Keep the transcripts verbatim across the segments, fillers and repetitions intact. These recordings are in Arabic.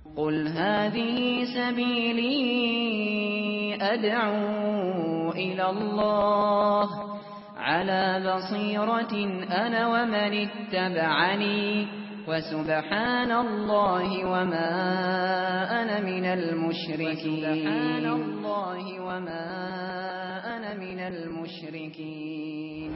قل هذه سبيلي أدعو إلى الله على بصيرة أنا ومن اتبعني وسبحان الله وما أنا من المشركين سبحان الله وما أنا من المشركين.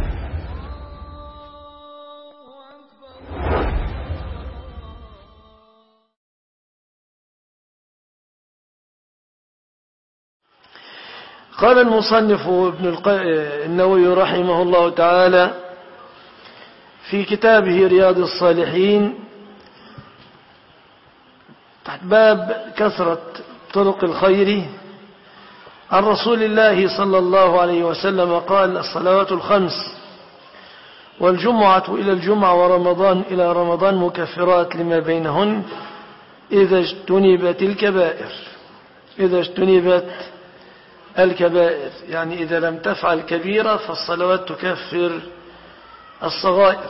قال المصنف ابن النووي رحمه الله تعالى في كتابه رياض الصالحين تحت باب كثرة طرق الخير عن رسول الله صلى الله عليه وسلم قال: الصلوات الخمس والجمعة إلى الجمعة ورمضان إلى رمضان مكفرات لما بينهن إذا اجتنبت الكبائر. إذا اجتنبت الكبائر يعني إذا لم تفعل كبيرة فالصلوات تكفر الصغائر.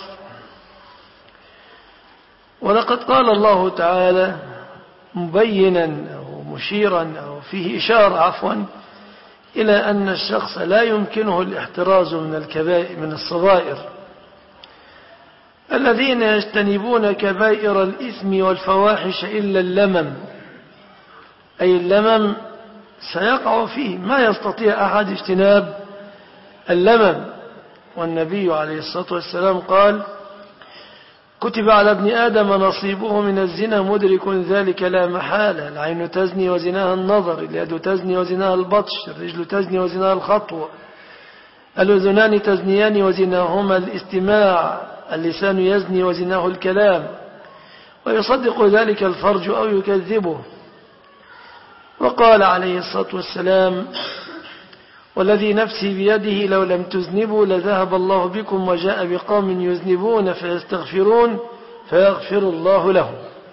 ولقد قال الله تعالى مبينا أو مشيرا أو فيه إشارة عفوا إلى أن الشخص لا يمكنه الاحتراز من الكبائر من الصغائر. الذين يجتنبون كبائر الإثم والفواحش إلا اللمم، أي اللمم سيقع فيه، ما يستطيع أحد اجتناب اللمم. والنبي عليه الصلاة والسلام قال: كتب على ابن آدم نصيبه من الزنا مدرك ذلك لا محالة. العين تزني وزناها النظر، اليد تزني وزناها البطش، الرجل تزني وزناها الخطوة، الأذنان تزنيان وزناهما الاستماع، اللسان يزني وزناه الكلام، ويصدق ذلك الفرج أو يكذبه. وقال عليه الصلاة والسلام: والذي نفسي بيده لو لم تذنبوا لذهب الله بكم وجاء بقوم يذنبون فيستغفرون فيغفر الله لهم.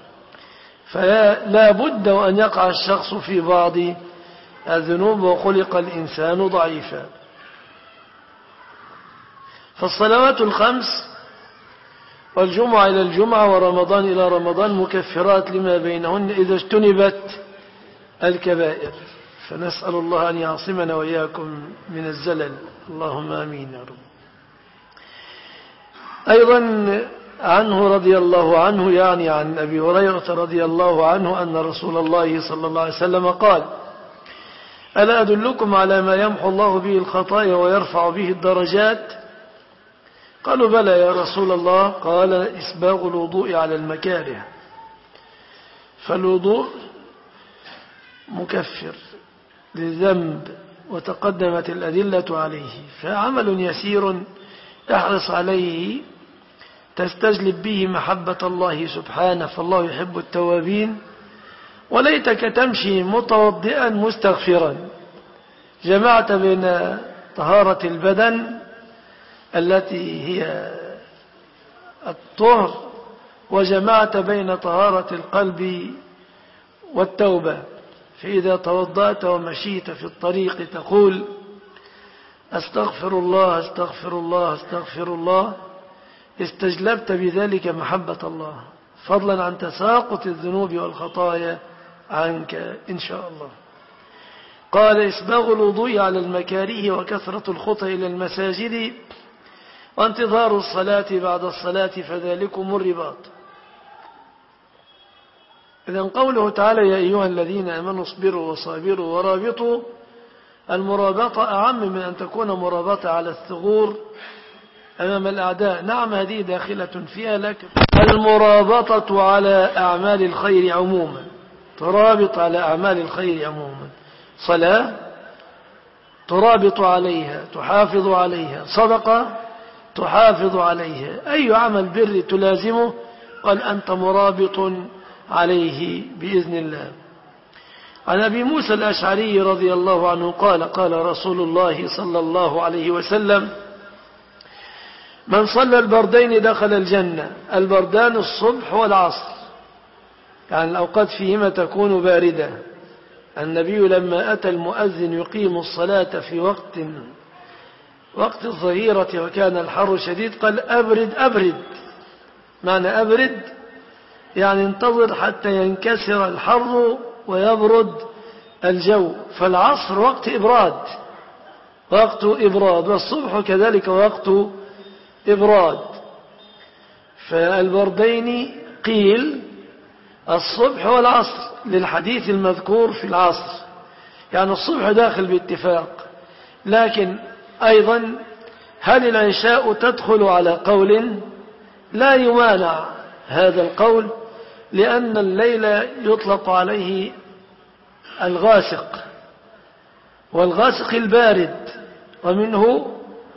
فلا بد وأن يقع الشخص في بعض الذنوب، وخلق الإنسان ضعيفا. فالصلوات الخمس والجمعة إلى الجمعة ورمضان إلى رمضان مكفرات لما بينهن إذا اجتنبت الكبائر. فنسأل الله أن يعصمنا وإياكم من الزلل، اللهم آمين يا رب. أيضا عنه رضي الله عنه، يعني عن أبي هريرة رضي الله عنه، أن رسول الله صلى الله عليه وسلم قال: ألا أدلكم على ما يمحو الله به الخطايا ويرفع به الدرجات؟ قالوا: بلى يا رسول الله. قال: إسباغ الوضوء على المكاره. فالوضوء مكفر للذنب وتقدمت الأدلة عليه، فعمل يسير احرص عليه تستجلب به محبة الله سبحانه، فالله يحب التوابين. وليتك تمشي متوضئا مستغفرا، جمعت بين طهارة البدن التي هي الطهر وجمعت بين طهارة القلب والتوبة. فإذا توضأت ومشيت في الطريق تقول: أستغفر الله أستغفر الله أستغفر الله، استجلبت بذلك محبة الله، فضلا عن تساقط الذنوب والخطايا عنك إن شاء الله. قال: إسباغ الوضوء على المكاره وكثرة الخطى إلى المساجد وانتظار الصلاة بعد الصلاة فذلكم الرباط. إذن قوله تعالى: يا أيها الذين آمنوا اصبروا وصابروا ورابطوا، المرابطة أعم من أن تكون مرابطة على الثغور أمام الأعداء. نعم هذه داخلة فيها، لكن المرابطة على أعمال الخير عموما، ترابط على أعمال الخير عموما. صلاة ترابط عليها تحافظ عليها، صدقة تحافظ عليها، أي عمل بر تلازمه قال أنت مرابط عليه بإذن الله. عن أبي موسى الأشعري رضي الله عنه قال: قال رسول الله صلى الله عليه وسلم: من صلى البردين دخل الجنة. البردان الصبح والعصر، يعني الأوقات فيهما تكون باردة. النبي لما أتى المؤذن يقيم الصلاة في وقت وقت الظهيرة وكان الحر شديد قال: أبرد أبرد. معنى أبرد يعني انتظر حتى ينكسر الحر ويبرد الجو. فالعصر وقت إبراد، وقت إبراد، والصبح كذلك وقت إبراد. فالبردين قيل الصبح والعصر للحديث المذكور في العصر، يعني الصبح داخل باتفاق. لكن أيضا هل العشاء تدخل على قول؟ لا يمانع هذا القول، لأن الليل يطلق عليه الغاسق، والغاسق البارد، ومنه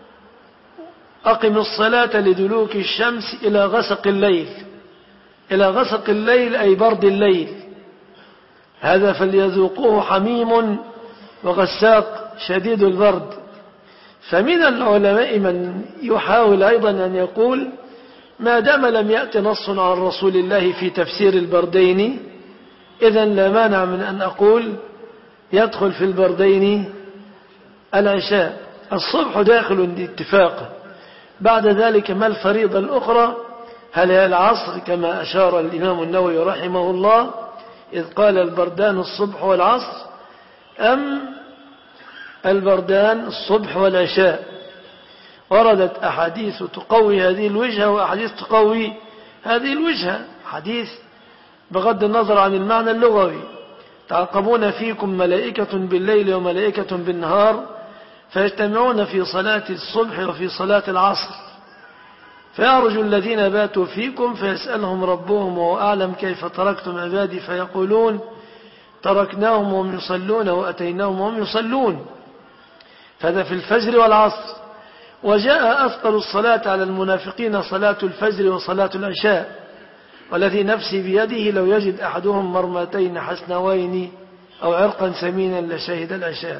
أقم الصلاة لدلوك الشمس إلى غسق الليل، إلى غسق الليل أي برد الليل. هذا فليذوقوه حميم وغساق شديد البرد. فمن العلماء من يحاول أيضا أن يقول ما دام لم يأت نص عن رسول الله في تفسير البردين، إذن لا مانع من أن أقول يدخل في البردين العشاء. الصبح داخل اتفاقا. بعد ذلك ما الفريضة الأخرى؟ هل هي العصر كما أشار الإمام النووي رحمه الله إذ قال البردان الصبح والعصر، أم البردان الصبح والعشاء؟ وردت أحاديث تقوي هذه الوجهة وأحاديث تقوي هذه الوجهة. حديث بغض النظر عن المعنى اللغوي: تعقبون فيكم ملائكة بالليل وملائكة بالنهار فيجتمعون في صلاة الصبح وفي صلاة العصر، فيعرج الذين باتوا فيكم فيسألهم ربهم وهو أعلم كيف تركتم عبادي فيقولون تركناهم وهم يصلون وأتيناهم وهم يصلون. فهذا في الفجر والعصر. وجاء أثقل الصلاة على المنافقين صلاة الفجر وصلاة العشاء، والذي نفسي بيده لو يجد أحدهم مرمتين حسنوين أو عرقا سمينا لشهد العشاء.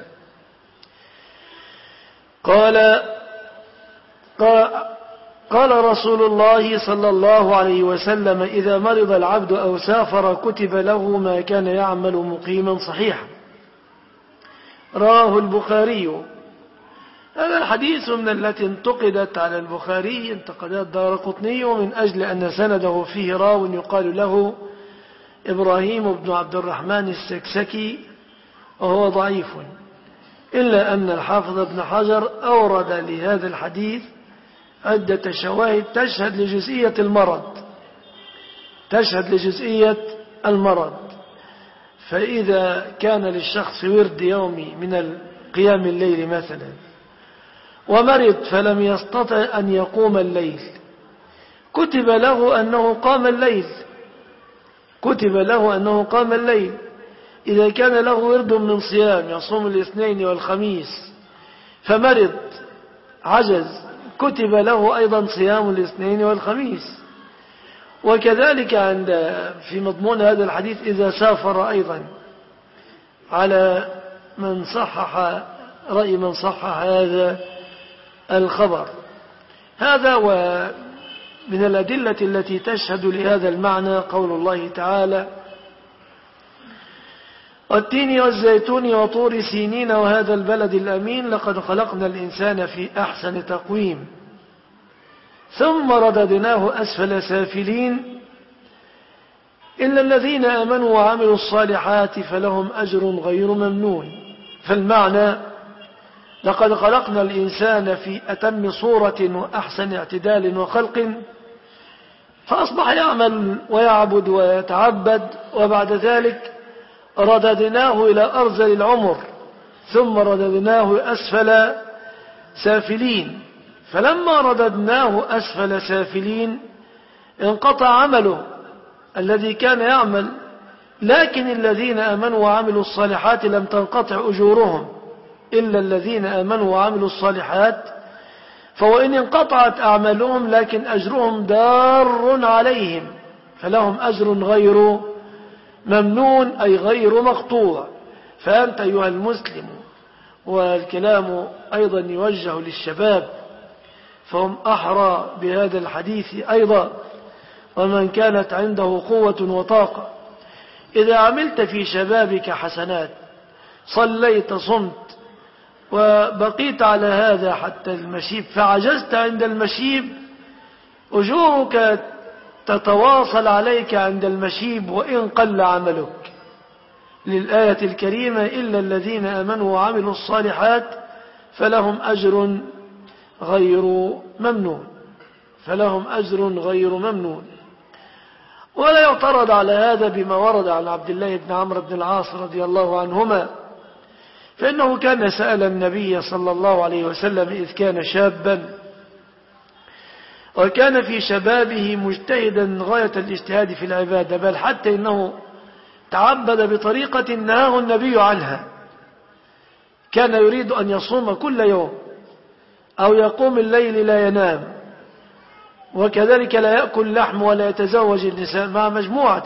قال قال رسول الله صلى الله عليه وسلم: إذا مرض العبد أو سافر كتب له ما كان يعمل مقيما صحيحا. رواه البخاري. هذا الحديث من التي انتقدت على البخاري انتقدت الدارقطني من أجل أن سنده فيه راو يقال له إبراهيم بن عبد الرحمن السكسكي وهو ضعيف، إلا أن الحافظ ابن حجر أورد لهذا الحديث عدة شواهد تشهد لجزئية المرض تشهد لجزئية المرض. فإذا كان للشخص ورد يومي من قيام الليل مثلا ومرض فلم يستطع أن يقوم الليل، كتب له أنه قام الليل كتب له أنه قام الليل. إذا كان له ورد من صيام يصوم الاثنين والخميس فمرض عجز، كتب له أيضا صيام الاثنين والخميس. وكذلك عند في مضمون هذا الحديث إذا سافر أيضا، على من صحح رأي من صحح هذا الخبر. هذا ومن الأدلة التي تشهد لهذا المعنى قول الله تعالى: والتين والزيتون وطور سينين وهذا البلد الأمين لقد خلقنا الإنسان في أحسن تقويم ثم رددناه أسفل سافلين إلا الذين آمنوا وعملوا الصالحات فلهم أجر غير ممنون. فالمعنى: لقد خلقنا الإنسان في أتم صورة وأحسن اعتدال وخلق، فأصبح يعمل ويعبد ويتعبد، وبعد ذلك رددناه إلى أرذل العمر ثم رددناه أسفل سافلين. فلما رددناه أسفل سافلين انقطع عمله الذي كان يعمل، لكن الذين آمنوا وعملوا الصالحات لم تنقطع أجورهم إلا الذين آمنوا وعملوا الصالحات، فوإن انقطعت أعمالهم لكن أجرهم دار عليهم فلهم أجر غير ممنون أي غير مقطوع. فأنت أيها المسلم، والكلام أيضا يوجه للشباب فهم أحرى بهذا الحديث أيضا، ومن كانت عنده قوة وطاقة، إذا عملت في شبابك حسنات، صليت صمت وبقيت على هذا حتى المشيب فعجزت عند المشيب، أجورك تتواصل عليك عند المشيب وإن قل عملك، للآية الكريمة: إلا الذين آمنوا وعملوا الصالحات فلهم أجر غير ممنون، فلهم أجر غير ممنون. ولا يعترض على هذا بما ورد عن عبد الله بن عمرو بن العاص رضي الله عنهما، فإنه كان سأل النبي صلى الله عليه وسلم إذ كان شابا، وكان في شبابه مجتهدا غاية الاجتهاد في العبادة، بل حتى إنه تعبد بطريقة نهاه النبي عنها. كان يريد أن يصوم كل يوم أو يقوم الليل لا ينام، وكذلك لا يأكل لحم ولا يتزوج النساء مع مجموعة.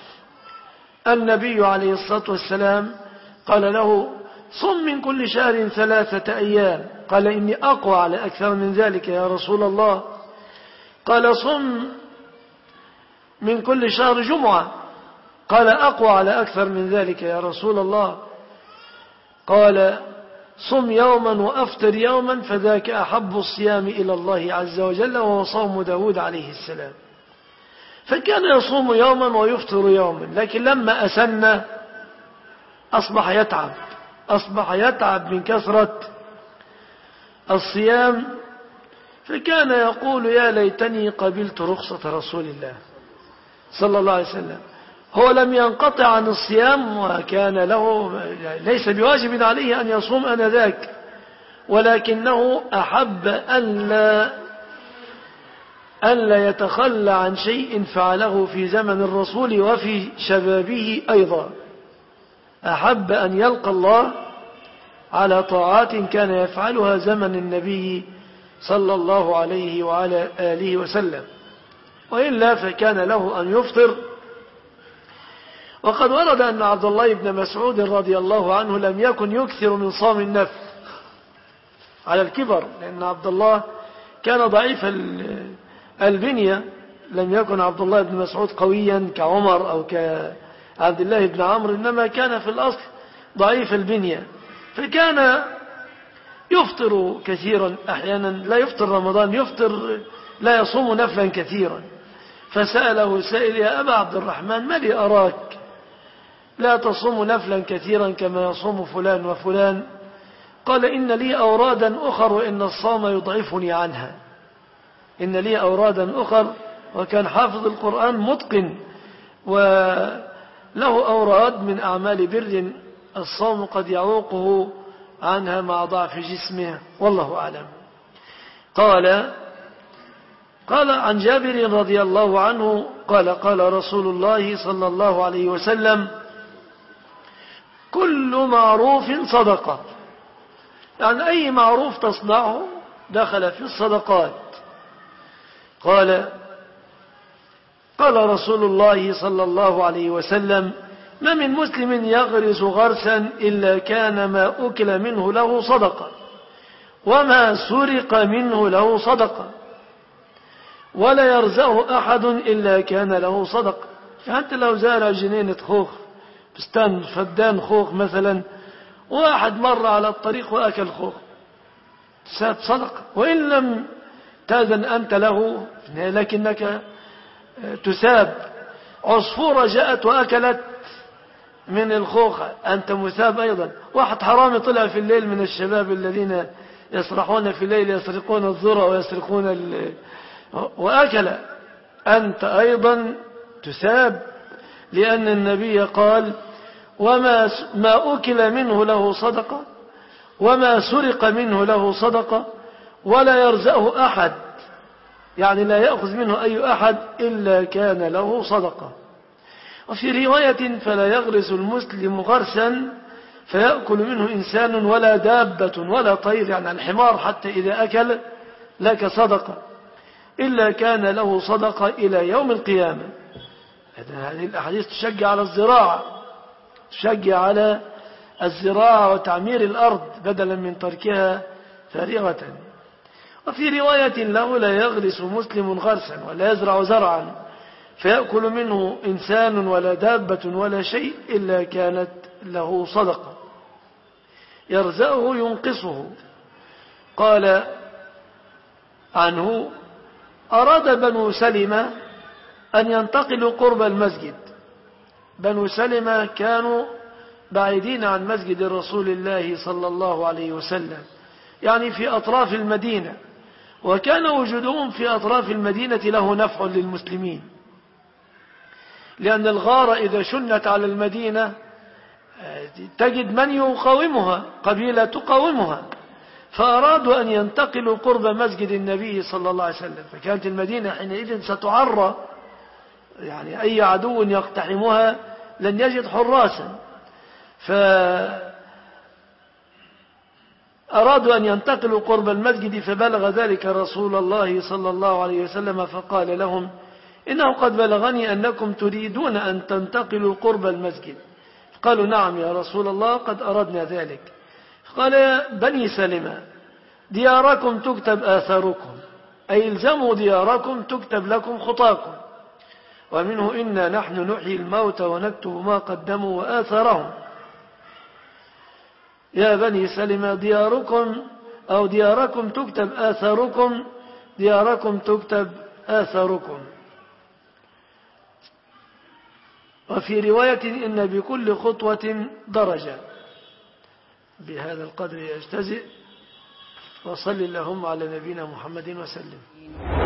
النبي عليه الصلاة والسلام قال له: صم من كل شهر ثلاثة أيام. قال: إني أقوى على أكثر من ذلك يا رسول الله. قال: صم من كل شهر جمعة. قال: أقوى على أكثر من ذلك يا رسول الله. قال: صم يوما وأفطر يوما، فذاك أحب الصيام إلى الله عز وجل، وهو صوم داود عليه السلام. فكان يصوم يوما ويفطر يوما، لكن لما أسن أصبح يتعب أصبح يتعب من كثرة الصيام، فكان يقول: يا ليتني قبلت رخصة رسول الله صلى الله عليه وسلم. هو لم ينقطع عن الصيام، وكان له ليس بواجب عليه أن يصوم آنذاك، ولكنه أحب ألا ألا يتخلى عن شيء فعله في زمن الرسول وفي شبابه أيضا. أحب أن يلقى الله على طاعات كان يفعلها زمن النبي صلى الله عليه وعلى آله وسلم، وإلا فكان له أن يفطر. وقد ورد أن عبد الله بن مسعود رضي الله عنه لم يكن يكثر من صوم النفل على الكبر، لأن عبد الله كان ضعيف البنية. لم يكن عبد الله بن مسعود قويا كعمر أو كعبد الله بن عمرو، إنما كان في الأصل ضعيف البنية، فكان يفطر كثيرا. أحيانا لا يفطر رمضان، يفطر لا يصوم نفلا كثيرا. فسأله سائل: يا أبا عبد الرحمن، ما لي أراك لا تصوم نفلا كثيرا كما يصوم فلان وفلان؟ قال: إن لي أورادا أخر وإن الصوم يضعفني عنها. إن لي أورادا أخر، وكان حافظ القرآن متقن وله أوراد من أعمال بر الصوم قد يعوقه عنها مع ضعف جسمه، والله أعلم. قال قال عن جابر رضي الله عنه قال: قال رسول الله صلى الله عليه وسلم: كل معروف صدقة. يعني أي معروف تصنعه دخل في الصدقات. قال قال رسول الله صلى الله عليه وسلم: ما من مسلم يغرس غرسا إلا كان ما أكل منه له صدقة، وما سرق منه له صدقة، ولا يرزقه أحد إلا كان له صدقة. فأنت لو زارع جنينة خوخ، بستان فدان خوخ مثلا، واحد مر على الطريق وأكل خوخ، ساب صدقة، وإن لم تأذن أنت له لكنك تساب. عصفورة جاءت وأكلت من الخوخة، أنت مثاب أيضا. واحد حرامي طلع في الليل من الشباب الذين يسرحون في الليل، يسرقون الذرة ويسرقون ال... وأكل، أنت أيضا تساب، لأن النبي قال: وما ما أكل منه له صدقة، وما سرق منه له صدقة، ولا يرزقه أحد، يعني لا يأخذ منه أي أحد إلا كان له صدقة. وفي رواية: فلا يغرس المسلم غرسا فيأكل منه إنسان ولا دابة ولا طير، يعني الحمار حتى إذا أكل لك صدقة، إلا كان له صدقة إلى يوم القيامة. هذه الأحاديث تشجع على الزراعة، تشجع على الزراعة وتعمير الأرض بدلا من تركها فارغة. وفي رواية له: لا يغرس مسلم غرسا ولا يزرع زرعا فيأكل منه إنسان ولا دابة ولا شيء إلا كانت له صدقة يرزقه ينقصه. قال عنه: أراد بنو سلمة أن ينتقلوا قرب المسجد. بنو سلمة كانوا بعيدين عن مسجد رسول الله صلى الله عليه وسلم، يعني في أطراف المدينة، وكان وجودهم في أطراف المدينة له نفع للمسلمين، لأن الغارة إذا شنت على المدينة تجد من يقاومها، قبيلة تقاومها، فأرادوا أن ينتقلوا قرب مسجد النبي صلى الله عليه وسلم، فكانت المدينة حينئذ ستعرى، يعني أي عدو يقتحمها لن يجد حراسا، فأرادوا أن ينتقلوا قرب المسجد، فبلغ ذلك رسول الله صلى الله عليه وسلم فقال لهم: إنه قد بلغني أنكم تريدون أن تنتقلوا قرب المسجد. قالوا: نعم يا رسول الله، قد أردنا ذلك. قال: يا بني سلمة، دياركم تكتب آثاركم، أي الزموا دياركم تكتب لكم خطاكم، ومنه إنا نحن نحيي الموت ونكتب ما قدموا وآثارهم. يا بني سلمة، دياركم أو دياركم تكتب آثاركم، دياركم تكتب آثاركم. وفي رواية: إن بكل خطوة درجة. بهذا القدر يجتزئ، وصل اللهم على نبينا محمد وسلم.